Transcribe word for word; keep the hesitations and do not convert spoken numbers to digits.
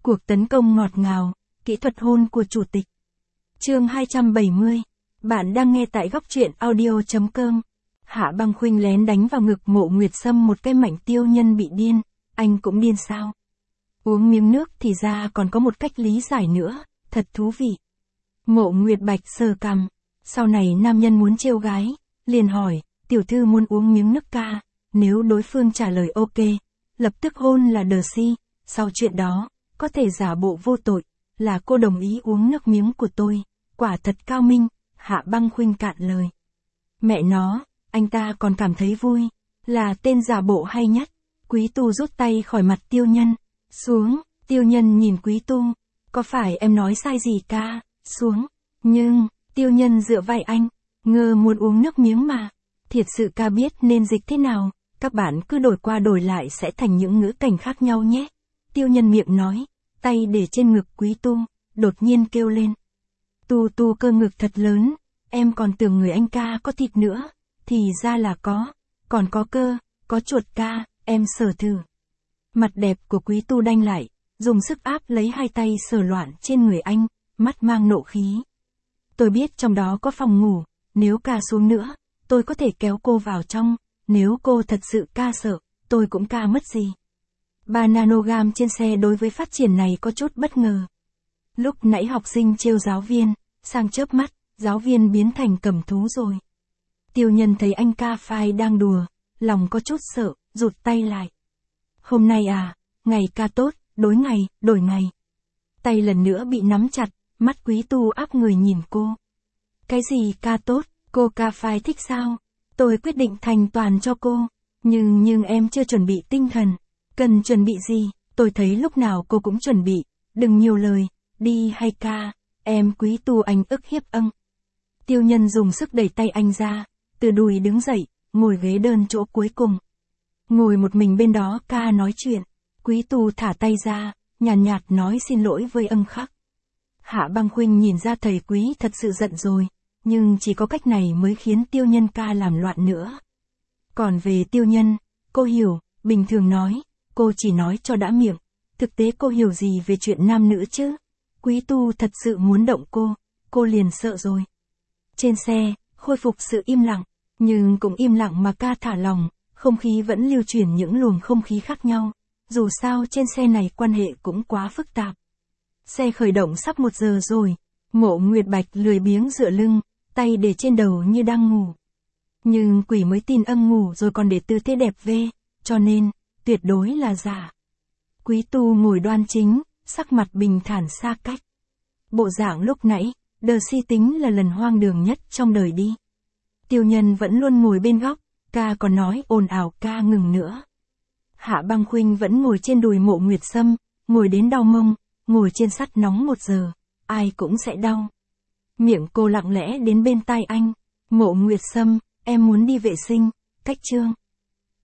Cuộc tấn công ngọt ngào, kỹ thuật hôn của chủ tịch. Chương hai trăm bảy mươi. Bạn đang nghe tại góc truyện audio chấm com. Hạ Băng Khuynh lén đánh vào ngực Mộ Nguyệt Sâm một cái mảnh. Tiêu Nhân bị điên, anh cũng điên sao? Uống miếng nước thì ra còn có một cách lý giải nữa, thật thú vị. Mộ Nguyệt Bạch sờ cằm, sau này nam nhân muốn trêu gái, liền hỏi, tiểu thư muốn uống miếng nước ca, nếu đối phương trả lời ok, lập tức hôn là đờ si, sau chuyện đó, có thể giả bộ vô tội, là cô đồng ý uống nước miếng của tôi, quả thật cao minh. Hạ Băng Khuynh cạn lời. Mẹ nó, anh ta còn cảm thấy vui, là tên giả bộ hay nhất. Quý Tu rút tay khỏi mặt Tiêu Nhân, xuống. Tiêu Nhân nhìn Quý Tu, có phải em nói sai gì ca, xuống. Nhưng, Tiêu Nhân dựa vai anh, ngơ muốn uống nước miếng mà. Thiệt sự ca biết nên dịch thế nào, các bạn cứ đổi qua đổi lại sẽ thành những ngữ cảnh khác nhau nhé. Tiêu Nhân miệng nói, tay để trên ngực Quý Tu, đột nhiên kêu lên. Tu Tu cơ ngực thật lớn, em còn tưởng người anh ca có thịt nữa, thì ra là có, còn có cơ, có chuột ca, em sờ thử. Mặt đẹp của Quý Tu đanh lại, dùng sức áp lấy hai tay sờ loạn trên người anh, mắt mang nộ khí. Tôi biết trong đó có phòng ngủ, nếu ca xuống nữa, tôi có thể kéo cô vào trong, nếu cô thật sự ca sợ, tôi cũng ca mất gì. Ba nanogam trên xe đối với phát triển này có chút bất ngờ. Lúc nãy học sinh trêu giáo viên, sang chớp mắt, giáo viên biến thành cầm thú rồi. Tiêu Nhân thấy anh ca phai đang đùa, lòng có chút sợ, rụt tay lại. Hôm nay à, ngày ca tốt, đối ngày, đổi ngày. Tay lần nữa bị nắm chặt, mắt Quý Tu áp người nhìn cô. Cái gì ca tốt, cô ca phai thích sao? Tôi quyết định thành toàn cho cô, nhưng nhưng em chưa chuẩn bị tinh thần. Cần chuẩn bị gì, tôi thấy lúc nào cô cũng chuẩn bị, đừng nhiều lời, đi hay ca, em Quý Tu anh ức hiếp âng. Tiêu Nhân dùng sức đẩy tay anh ra, từ đùi đứng dậy, ngồi ghế đơn chỗ cuối cùng. Ngồi một mình bên đó ca nói chuyện, Quý Tu thả tay ra, nhàn nhạt, nhạt nói xin lỗi với âng khắc. Hạ Băng Khuynh nhìn ra thầy Quý thật sự giận rồi, nhưng chỉ có cách này mới khiến Tiêu Nhân ca làm loạn nữa. Còn về Tiêu Nhân, cô hiểu, bình thường nói, cô chỉ nói cho đã miệng, thực tế cô hiểu gì về chuyện nam nữ chứ? Quý Tu thật sự muốn động cô, cô liền sợ rồi. Trên xe, khôi phục sự im lặng, nhưng cũng im lặng mà ca thả lòng, không khí vẫn lưu chuyển những luồng không khí khác nhau, dù sao trên xe này quan hệ cũng quá phức tạp. Xe khởi động sắp một giờ rồi, Mộ Nguyệt Bạch lười biếng dựa lưng, tay để trên đầu như đang ngủ. Nhưng quỷ mới tin âng ngủ rồi còn để tư thế đẹp vê, cho nên, tuyệt đối là giả. Quý Tu ngồi đoan chính, sắc mặt bình thản xa cách. Bộ dạng lúc nãy, đờ si tính là lần hoang đường nhất trong đời đi. Tiêu Nhân vẫn luôn ngồi bên góc, ca còn nói ồn ào ca ngừng nữa. Hạ Băng Khuynh vẫn ngồi trên đùi Mộ Nguyệt Sâm, ngồi đến đau mông, ngồi trên sắt nóng một giờ, ai cũng sẽ đau. Miệng cô lặng lẽ đến bên tai anh, Mộ Nguyệt Sâm, em muốn đi vệ sinh, cách chương.